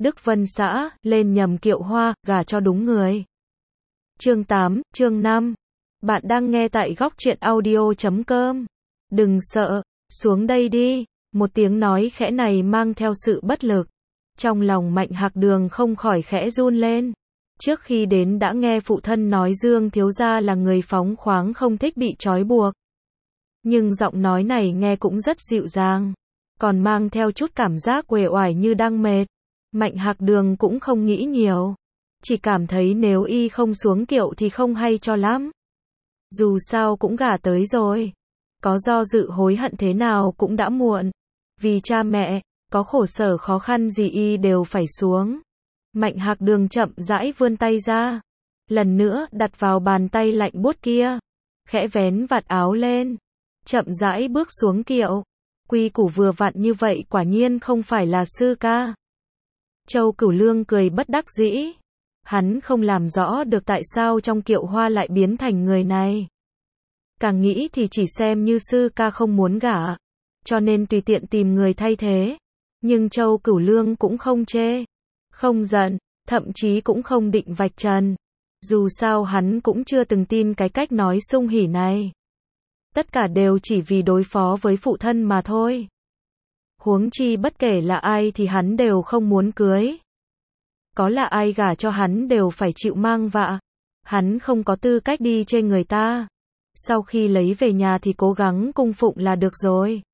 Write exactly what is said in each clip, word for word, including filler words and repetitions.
Đức Vân xã, lên nhầm kiệu hoa, gả cho đúng người. Chương tám, chương năm. Bạn đang nghe tại góc truyện audio chấm com. Đừng sợ, xuống đây đi. Một tiếng nói khẽ này mang theo sự bất lực. Trong lòng Mạnh Hạc Đường không khỏi khẽ run lên. Trước khi đến đã nghe phụ thân nói Dương thiếu gia là người phóng khoáng không thích bị trói buộc. Nhưng giọng nói này nghe cũng rất dịu dàng, còn mang theo chút cảm giác uể oải như đang mệt. Mạnh Hạc Đường cũng không nghĩ nhiều, chỉ cảm thấy nếu y không xuống kiệu thì không hay cho lắm. Dù sao cũng gả tới rồi, có do dự hối hận thế nào cũng đã muộn. Vì cha mẹ, có khổ sở khó khăn gì y đều phải xuống. Mạnh Hạc Đường chậm rãi vươn tay ra, lần nữa đặt vào bàn tay lạnh buốt kia, khẽ vén vạt áo lên, chậm rãi bước xuống kiệu. Quy củ vừa vặn như vậy quả nhiên không phải là sư ca. Châu Cửu Lương cười bất đắc dĩ. Hắn không làm rõ được tại sao trong kiệu hoa lại biến thành người này. Càng nghĩ thì chỉ xem như sư ca không muốn gả, cho nên tùy tiện tìm người thay thế. Nhưng Châu Cửu Lương cũng không chê, không giận, thậm chí cũng không định vạch trần. Dù sao hắn cũng chưa từng tin cái cách nói sung hỉ này. Tất cả đều chỉ vì đối phó với phụ thân mà thôi. Huống chi bất kể là ai thì hắn đều không muốn cưới. Có là ai gả cho hắn đều phải chịu mang vạ. Hắn không có tư cách đi chê người ta. Sau khi lấy về nhà thì cố gắng cung phụng là được rồi.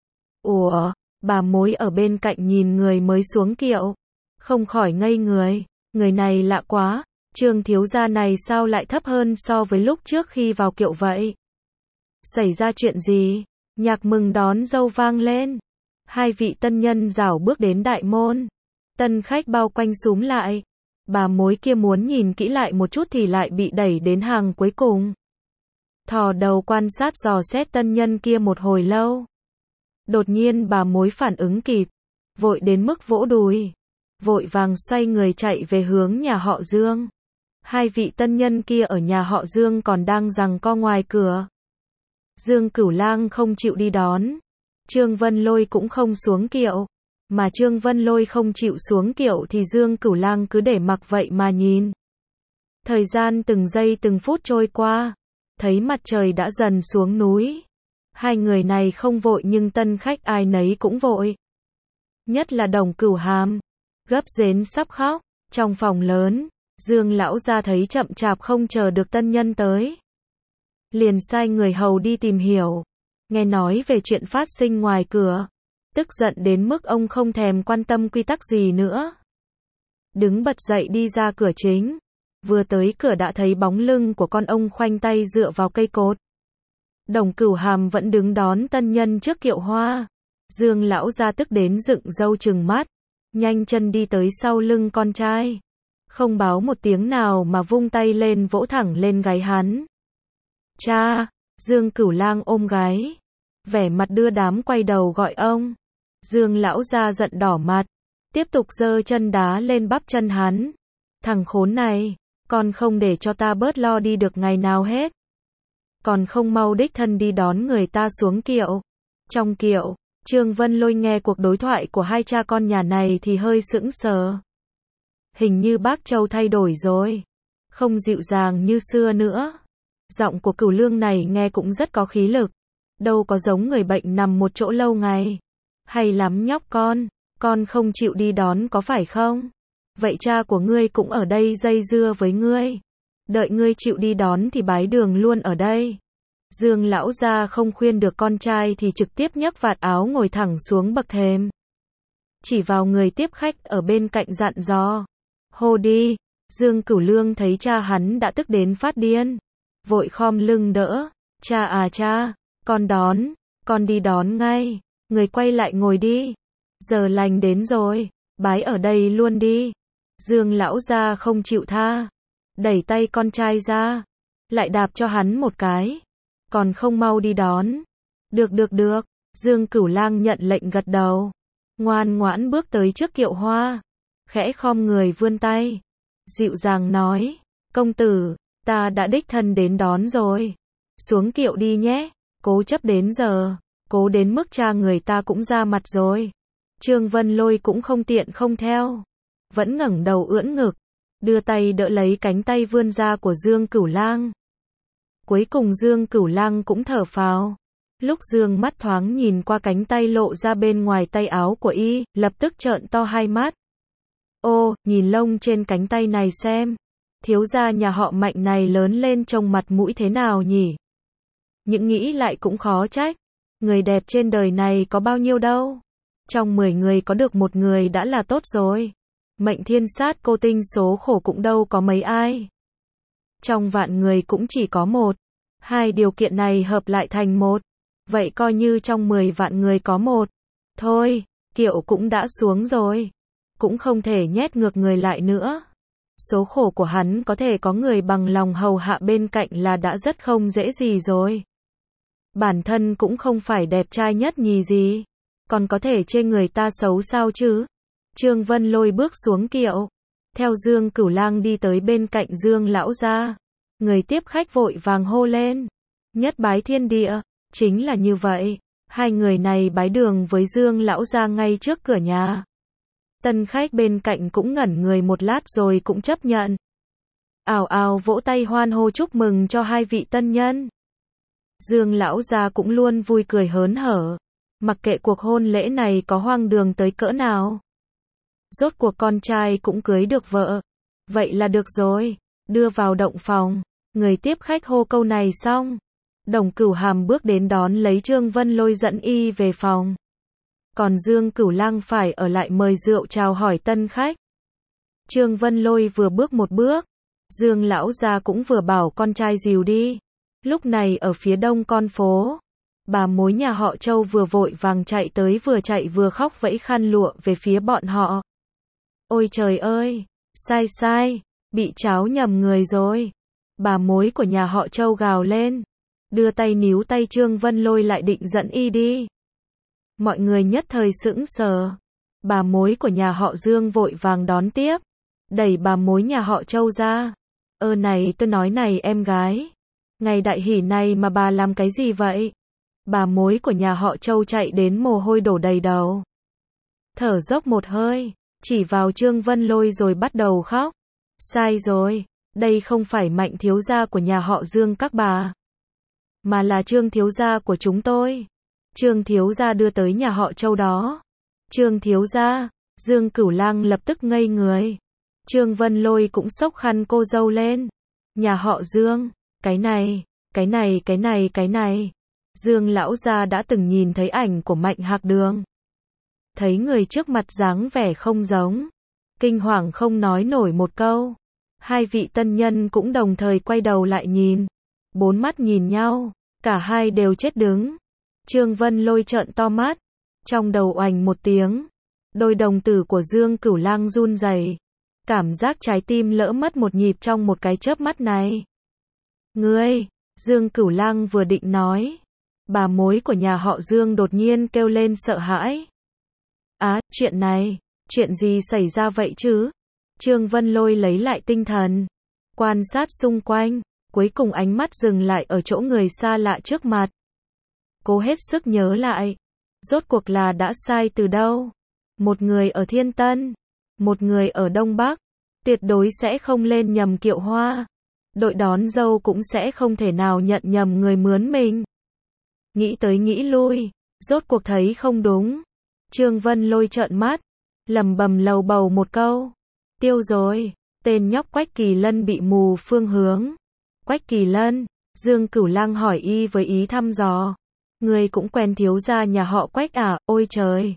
Ủa, bà mối ở bên cạnh nhìn người mới xuống kiệu, không khỏi ngây người. Người này lạ quá, Trương thiếu gia này sao lại thấp hơn so với lúc trước khi vào kiệu vậy? Xảy ra chuyện gì? Nhạc mừng đón dâu vang lên. Hai vị tân nhân rảo bước đến đại môn. Tân khách bao quanh xúm lại. Bà mối kia muốn nhìn kỹ lại một chút thì lại bị đẩy đến hàng cuối cùng. Thò đầu quan sát dò xét tân nhân kia một hồi lâu. Đột nhiên bà mối phản ứng kịp, vội đến mức vỗ đùi, vội vàng xoay người chạy về hướng nhà họ Dương. Hai vị tân nhân kia ở nhà họ Dương còn đang giằng co ngoài cửa. Dương Cửu Lang không chịu đi đón, Trương Vân Lôi cũng không xuống kiệu, mà Trương Vân Lôi không chịu xuống kiệu thì Dương Cửu Lang cứ để mặc vậy mà nhìn. Thời gian từng giây từng phút trôi qua, thấy mặt trời đã dần xuống núi. Hai người này không vội nhưng tân khách ai nấy cũng vội. Nhất là Đồng Cửu Hàm, gấp đến sắp khóc. Trong phòng lớn, Dương lão gia thấy chậm chạp không chờ được tân nhân tới, liền sai người hầu đi tìm hiểu. Nghe nói về chuyện phát sinh ngoài cửa, tức giận đến mức ông không thèm quan tâm quy tắc gì nữa. Đứng bật dậy đi ra cửa chính, vừa tới cửa đã thấy bóng lưng của con ông khoanh tay dựa vào cây cột. Đồng Cửu Hàm vẫn đứng đón tân nhân trước kiệu hoa. Dương lão gia tức đến dựng râu trừng mắt, nhanh chân đi tới sau lưng con trai, không báo một tiếng nào mà vung tay lên vỗ thẳng lên gáy hắn. Cha! Dương Cửu Lang ôm gáy, vẻ mặt đưa đám quay đầu gọi ông. Dương lão gia giận đỏ mặt, tiếp tục giơ chân đá lên bắp chân hắn. Thằng khốn này, con không để cho ta bớt lo đi được ngày nào hết. Còn không mau đích thân đi đón người ta xuống kiệu. Trong kiệu, Trương Vân Lôi nghe cuộc đối thoại của hai cha con nhà này thì hơi sững sờ. Hình như bác Châu thay đổi rồi, không dịu dàng như xưa nữa. Giọng của Cửu Lương này nghe cũng rất có khí lực, đâu có giống người bệnh nằm một chỗ lâu ngày. Hay lắm nhóc con, con không chịu đi đón có phải không? Vậy cha của ngươi cũng ở đây dây dưa với ngươi. Đợi ngươi chịu đi đón thì bái đường luôn ở đây. Dương lão gia không khuyên được con trai thì trực tiếp nhấc vạt áo ngồi thẳng xuống bậc thềm. Chỉ vào người tiếp khách ở bên cạnh dặn dò. Hô đi. Dương Cửu Lương thấy cha hắn đã tức đến phát điên, vội khom lưng đỡ. Cha à cha, con đón, con đi đón ngay. Người quay lại ngồi đi. Giờ lành đến rồi, bái ở đây luôn đi. Dương lão gia không chịu tha, đẩy tay con trai ra, lại đạp cho hắn một cái. Còn không mau đi đón. Được được được, Dương Cửu Lang nhận lệnh gật đầu, ngoan ngoãn bước tới trước kiệu hoa, khẽ khom người vươn tay, dịu dàng nói, công tử, ta đã đích thân đến đón rồi, xuống kiệu đi nhé. Cố chấp đến giờ, cố đến mức cha người ta cũng ra mặt rồi. Trương Vân Lôi cũng không tiện không theo, vẫn ngẩng đầu ưỡn ngực, đưa tay đỡ lấy cánh tay vươn ra của Dương Cửu Lang. Cuối cùng Dương Cửu Lang cũng thở phào. Lúc dương mắt thoáng nhìn qua cánh tay lộ ra bên ngoài tay áo của y, lập tức trợn to hai mắt. Ô, nhìn lông trên cánh tay này xem. Thiếu gia nhà họ Mạnh này lớn lên trông mặt mũi thế nào nhỉ? Những nghĩ lại cũng khó trách. Người đẹp trên đời này có bao nhiêu đâu. Trong mười người có được một người đã là tốt rồi. Mệnh thiên sát cô tinh số khổ cũng đâu có mấy ai. Trong vạn người cũng chỉ có một. Hai điều kiện này hợp lại thành một. Vậy coi như trong mười vạn người có một. Thôi, kiệu cũng đã xuống rồi. Cũng không thể nhét ngược người lại nữa. Số khổ của hắn có thể có người bằng lòng hầu hạ bên cạnh là đã rất không dễ gì rồi. Bản thân cũng không phải đẹp trai nhất nhì gì. Còn có thể chê người ta xấu sao chứ? Trương Vân Lôi bước xuống kiệu. Theo Dương Cửu Lang đi tới bên cạnh Dương lão gia. Người tiếp khách vội vàng hô lên. Nhất bái thiên địa. Chính là như vậy. Hai người này bái đường với Dương lão gia ngay trước cửa nhà. Tân khách bên cạnh cũng ngẩn người một lát rồi cũng chấp nhận. Ào ào vỗ tay hoan hô chúc mừng cho hai vị tân nhân. Dương lão gia cũng luôn vui cười hớn hở. Mặc kệ cuộc hôn lễ này có hoang đường tới cỡ nào. Rốt cuộc con trai cũng cưới được vợ. Vậy là được rồi. Đưa vào động phòng. Người tiếp khách hô câu này xong. Đồng Cửu Hàm bước đến đón lấy Trương Vân Lôi dẫn y về phòng. Còn Dương Cửu Lang phải ở lại mời rượu chào hỏi tân khách. Trương Vân Lôi vừa bước một bước. Dương lão gia cũng vừa bảo con trai dìu đi. Lúc này ở phía đông con phố. Bà mối nhà họ Châu vừa vội vàng chạy tới vừa chạy vừa khóc vẫy khăn lụa về phía bọn họ. Ôi trời ơi, sai sai, bị cháu nhầm người rồi. Bà mối của nhà họ Châu gào lên. Đưa tay níu tay Trương Vân Lôi lại định dẫn y đi. Mọi người nhất thời sững sờ. Bà mối của nhà họ Dương vội vàng đón tiếp. Đẩy bà mối nhà họ Châu ra. Ơ này tôi nói này em gái. Ngày đại hỷ này mà bà làm cái gì vậy? Bà mối của nhà họ Châu chạy đến mồ hôi đổ đầy đầu. Thở dốc một hơi. Chỉ vào Trương Vân Lôi rồi bắt đầu khóc. Sai rồi. Đây không phải Mạnh thiếu gia của nhà họ Dương các bà. Mà là Trương thiếu gia của chúng tôi. Trương thiếu gia đưa tới nhà họ Châu đó. Trương thiếu gia. Dương Cửu Lang lập tức ngây người. Trương Vân Lôi cũng xốc khăn cô dâu lên. Nhà họ Dương. Cái này, cái này, cái này, cái này. Dương lão gia đã từng nhìn thấy ảnh của Mạnh Hạc Đường. Thấy người trước mặt dáng vẻ không giống. Kinh hoàng không nói nổi một câu. Hai vị tân nhân cũng đồng thời quay đầu lại nhìn. Bốn mắt nhìn nhau. Cả hai đều chết đứng. Trương Vân Lôi trợn to mắt. Trong đầu oành một tiếng. Đôi đồng tử của Dương Cửu Lang run rẩy. Cảm giác trái tim lỡ mất một nhịp trong một cái chớp mắt này. Ngươi, Dương Cửu Lang vừa định nói. Bà mối của nhà họ Dương đột nhiên kêu lên sợ hãi. Á, à, chuyện này, chuyện gì xảy ra vậy chứ? Trương Vân Lôi lấy lại tinh thần. Quan sát xung quanh. Cuối cùng ánh mắt dừng lại ở chỗ người xa lạ trước mặt. Cố hết sức nhớ lại. Rốt cuộc là đã sai từ đâu? Một người ở Thiên Tân. Một người ở Đông Bắc. Tuyệt đối sẽ không lên nhầm kiệu hoa. Đội đón dâu cũng sẽ không thể nào nhận nhầm người mướn mình. Nghĩ tới nghĩ lui. Rốt cuộc thấy không đúng. Trương Vân Lôi trợn mắt. Lẩm bẩm lầu bầu một câu. Tiêu rồi. Tên nhóc Quách Kỳ Lân bị mù phương hướng. Quách Kỳ Lân. Dương Cửu Lang hỏi y với ý thăm dò. Ngươi cũng quen thiếu gia nhà họ Quách à? Ôi trời.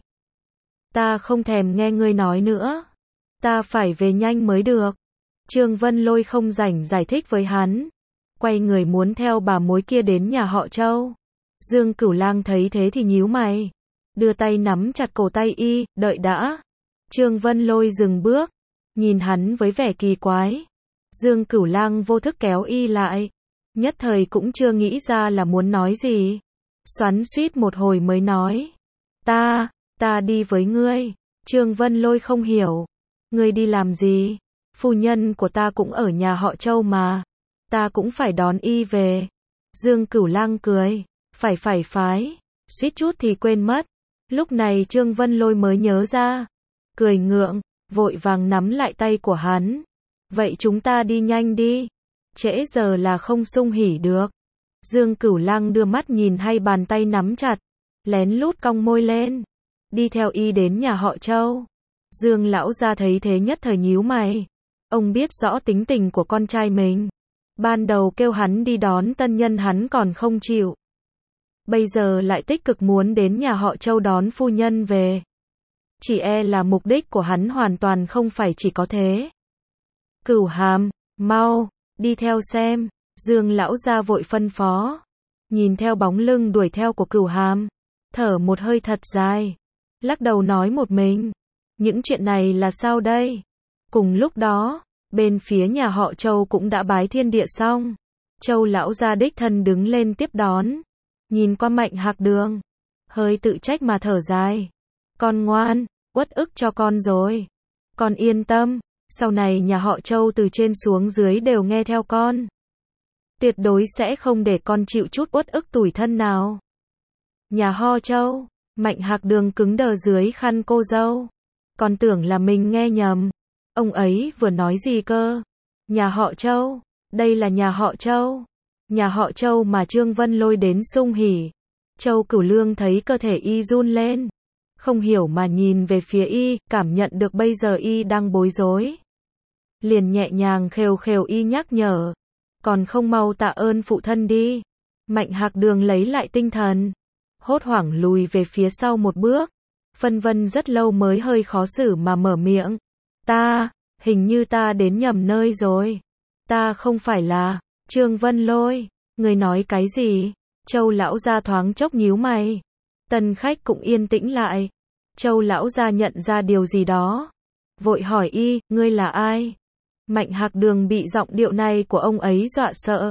Ta không thèm nghe ngươi nói nữa. Ta phải về nhanh mới được. Trương Vân Lôi không rảnh giải thích với hắn. Quay người muốn theo bà mối kia đến nhà họ Châu. Dương Cửu Lang thấy thế thì nhíu mày. Đưa tay nắm chặt cổ tay y, đợi đã. Trương Vân Lôi dừng bước. Nhìn hắn với vẻ kỳ quái. Dương Cửu Lang vô thức kéo y lại. Nhất thời cũng chưa nghĩ ra là muốn nói gì. Xoắn xuýt một hồi mới nói. Ta, ta đi với ngươi. Trương Vân Lôi không hiểu. Ngươi đi làm gì? Phu nhân của ta cũng ở nhà họ Châu mà. Ta cũng phải đón y về. Dương Cửu Lang cười. Phải phải phái. Suýt chút thì quên mất. Lúc này Trương Vân Lôi mới nhớ ra. Cười ngượng. vội vàng nắm lại tay của hắn. Vậy chúng ta đi nhanh đi. Trễ giờ là không sung hỉ được. Dương Cửu Lăng đưa mắt nhìn hai bàn tay nắm chặt, lén lút cong môi lên. Đi theo y đến nhà họ Châu. Dương lão gia thấy thế nhất thời nhíu mày. Ông biết rõ tính tình của con trai mình. Ban đầu kêu hắn đi đón tân nhân hắn còn không chịu. Bây giờ lại tích cực muốn đến nhà họ Châu đón phu nhân về. Chỉ e là mục đích của hắn hoàn toàn không phải chỉ có thế. Cửu Hàm, mau, đi theo xem. Dương lão gia vội phân phó. Nhìn theo bóng lưng đuổi theo của Cửu Hàm, thở một hơi thật dài, lắc đầu nói một mình. Những chuyện này là sao đây? Cùng lúc đó, bên phía nhà họ Châu cũng đã bái thiên địa xong. Châu lão gia đích thân đứng lên tiếp đón. Nhìn qua Mạnh Hạc Đường, hơi tự trách mà thở dài. Con ngoan, uất ức cho con rồi. Con yên tâm, sau này nhà họ Châu từ trên xuống dưới đều nghe theo con. Tuyệt đối sẽ không để con chịu chút uất ức tủi thân nào. Nhà họ Châu, Mạnh Hạc Đường cứng đờ dưới khăn cô dâu. Con tưởng là mình nghe nhầm. Ông ấy vừa nói gì cơ? Nhà họ Châu, đây là nhà họ Châu. Nhà họ Châu mà Trương Vân lôi đến sung hỉ. Châu Cửu Lương thấy cơ thể y run lên. Không hiểu mà nhìn về phía y, cảm nhận được bây giờ y đang bối rối. Liền nhẹ nhàng khều khều y nhắc nhở. Còn không mau tạ ơn phụ thân đi. Mạnh Hạc Đường lấy lại tinh thần. Hốt hoảng lùi về phía sau một bước. Phân vân rất lâu mới hơi khó xử mà mở miệng. Ta, hình như ta đến nhầm nơi rồi. Ta không phải là Trương Vân Lôi. Người nói cái gì? Châu lão gia thoáng chốc nhíu mày. Tân khách cũng yên tĩnh lại. Châu lão gia nhận ra điều gì đó. Vội hỏi y, ngươi là ai? Mạnh Hạc Đường bị giọng điệu này của ông ấy dọa sợ.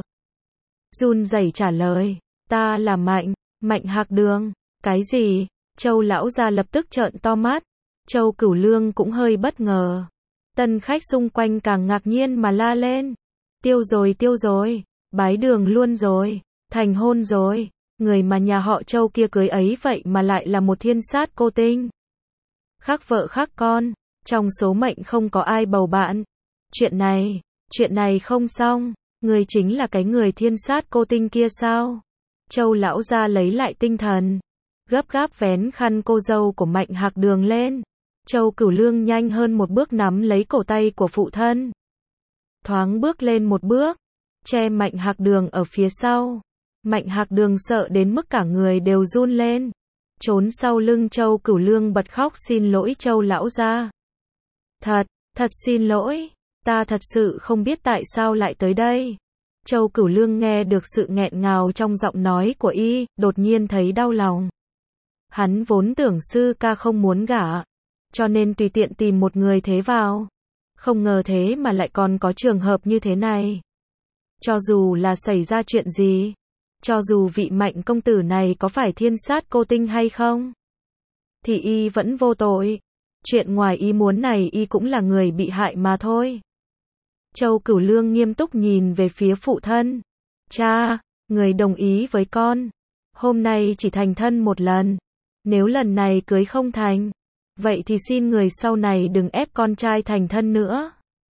Run rẩy trả lời. Ta là Mạnh, Mạnh Hạc Đường. Cái gì? Châu lão gia lập tức trợn to mắt. Châu Cửu Lương cũng hơi bất ngờ. Tân khách xung quanh càng ngạc nhiên mà la lên. Tiêu rồi tiêu rồi, bái đường luôn rồi, thành hôn rồi. Người mà nhà họ Châu kia cưới ấy vậy mà lại là một thiên sát cô tinh. Khác vợ khác con, trong số mệnh không có ai bầu bạn. Chuyện này, chuyện này không xong, người chính là cái người thiên sát cô tinh kia sao? Châu lão gia lấy lại tinh thần, gấp gáp vén khăn cô dâu của Mạnh Hạc Đường lên. Châu Cửu Lương nhanh hơn một bước nắm lấy cổ tay của phụ thân. Thoáng bước lên một bước, che Mạnh Hạc Đường ở phía sau. Mạnh Hạc Đường sợ đến mức cả người đều run lên. Trốn sau lưng Châu Cửu Lương bật khóc xin lỗi Châu lão gia. Thật, thật xin lỗi, ta thật sự không biết tại sao lại tới đây. Châu Cửu Lương nghe được sự nghẹn ngào trong giọng nói của y, đột nhiên thấy đau lòng. Hắn vốn tưởng sư ca không muốn gả, cho nên tùy tiện tìm một người thế vào. Không ngờ thế mà lại còn có trường hợp như thế này. Cho dù là xảy ra chuyện gì, cho dù vị Mạnh công tử này có phải thiên sát cô tinh hay không, thì y vẫn vô tội. Chuyện ngoài ý muốn này y cũng là người bị hại mà thôi. Châu Cửu Lương nghiêm túc nhìn về phía phụ thân. Cha, người đồng ý với con. Hôm nay chỉ thành thân một lần. Nếu lần này cưới không thành, vậy thì xin người sau này đừng ép con trai thành thân nữa.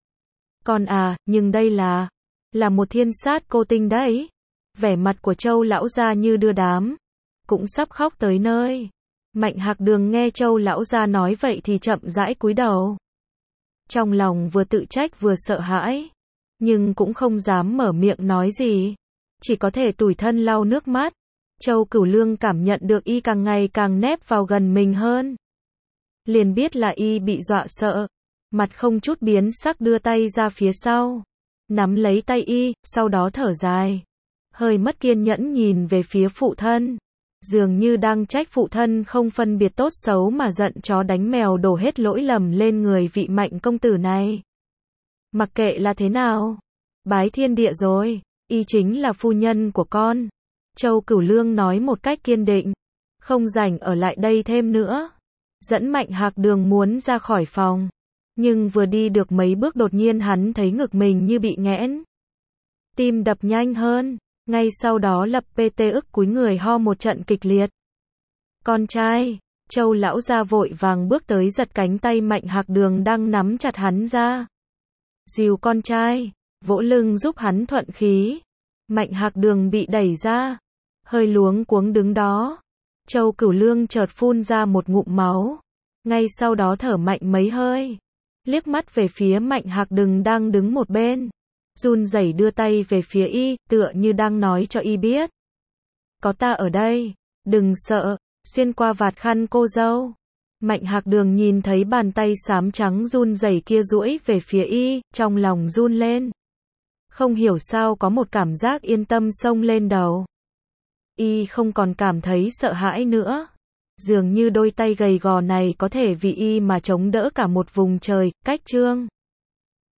Con à, nhưng đây là, là một thiên sát cô tinh đấy. Vẻ mặt của Châu lão gia như đưa đám, cũng sắp khóc tới nơi. Mạnh Hạc Đường nghe Châu lão gia nói vậy thì chậm rãi cúi đầu. Trong lòng vừa tự trách vừa sợ hãi, nhưng cũng không dám mở miệng nói gì, chỉ có thể tủi thân lau nước mắt. Châu Cửu Lương cảm nhận được y càng ngày càng nép vào gần mình hơn, liền biết là y bị dọa sợ, mặt không chút biến sắc đưa tay ra phía sau, nắm lấy tay y, sau đó thở dài, hơi mất kiên nhẫn nhìn về phía phụ thân, dường như đang trách phụ thân không phân biệt tốt xấu mà giận chó đánh mèo đổ hết lỗi lầm lên người vị Mạnh công tử này. Mặc kệ là thế nào, bái thiên địa rồi, y chính là phu nhân của con. Châu Cửu Lương nói một cách kiên định, không rảnh ở lại đây thêm nữa. Dẫn Mạnh Hạc Đường muốn ra khỏi phòng, nhưng vừa đi được mấy bước đột nhiên hắn thấy ngực mình như bị nghẽn. Tim đập nhanh hơn, ngay sau đó lập pê tê ức cúi người ho một trận kịch liệt. Con trai, Châu lão gia vội vàng bước tới giật cánh tay Mạnh Hạc Đường đang nắm chặt hắn ra. Dìu con trai, vỗ lưng giúp hắn thuận khí. Mạnh Hạc Đường bị đẩy ra, hơi luống cuống đứng đó. Châu Cửu Lương chợt phun ra một ngụm máu, ngay sau đó thở mạnh mấy hơi, liếc mắt về phía Mạnh Hạc Đường đang đứng một bên, run rẩy đưa tay về phía y, tựa như đang nói cho y biết. Có ta ở đây, đừng sợ, xuyên qua vạt khăn cô dâu. Mạnh Hạc Đường nhìn thấy bàn tay xám trắng run rẩy kia duỗi về phía y, trong lòng run lên. Không hiểu sao có một cảm giác yên tâm xông lên đầu. Y không còn cảm thấy sợ hãi nữa. Dường như đôi tay gầy gò này có thể vì y mà chống đỡ cả một vùng trời, cách trương.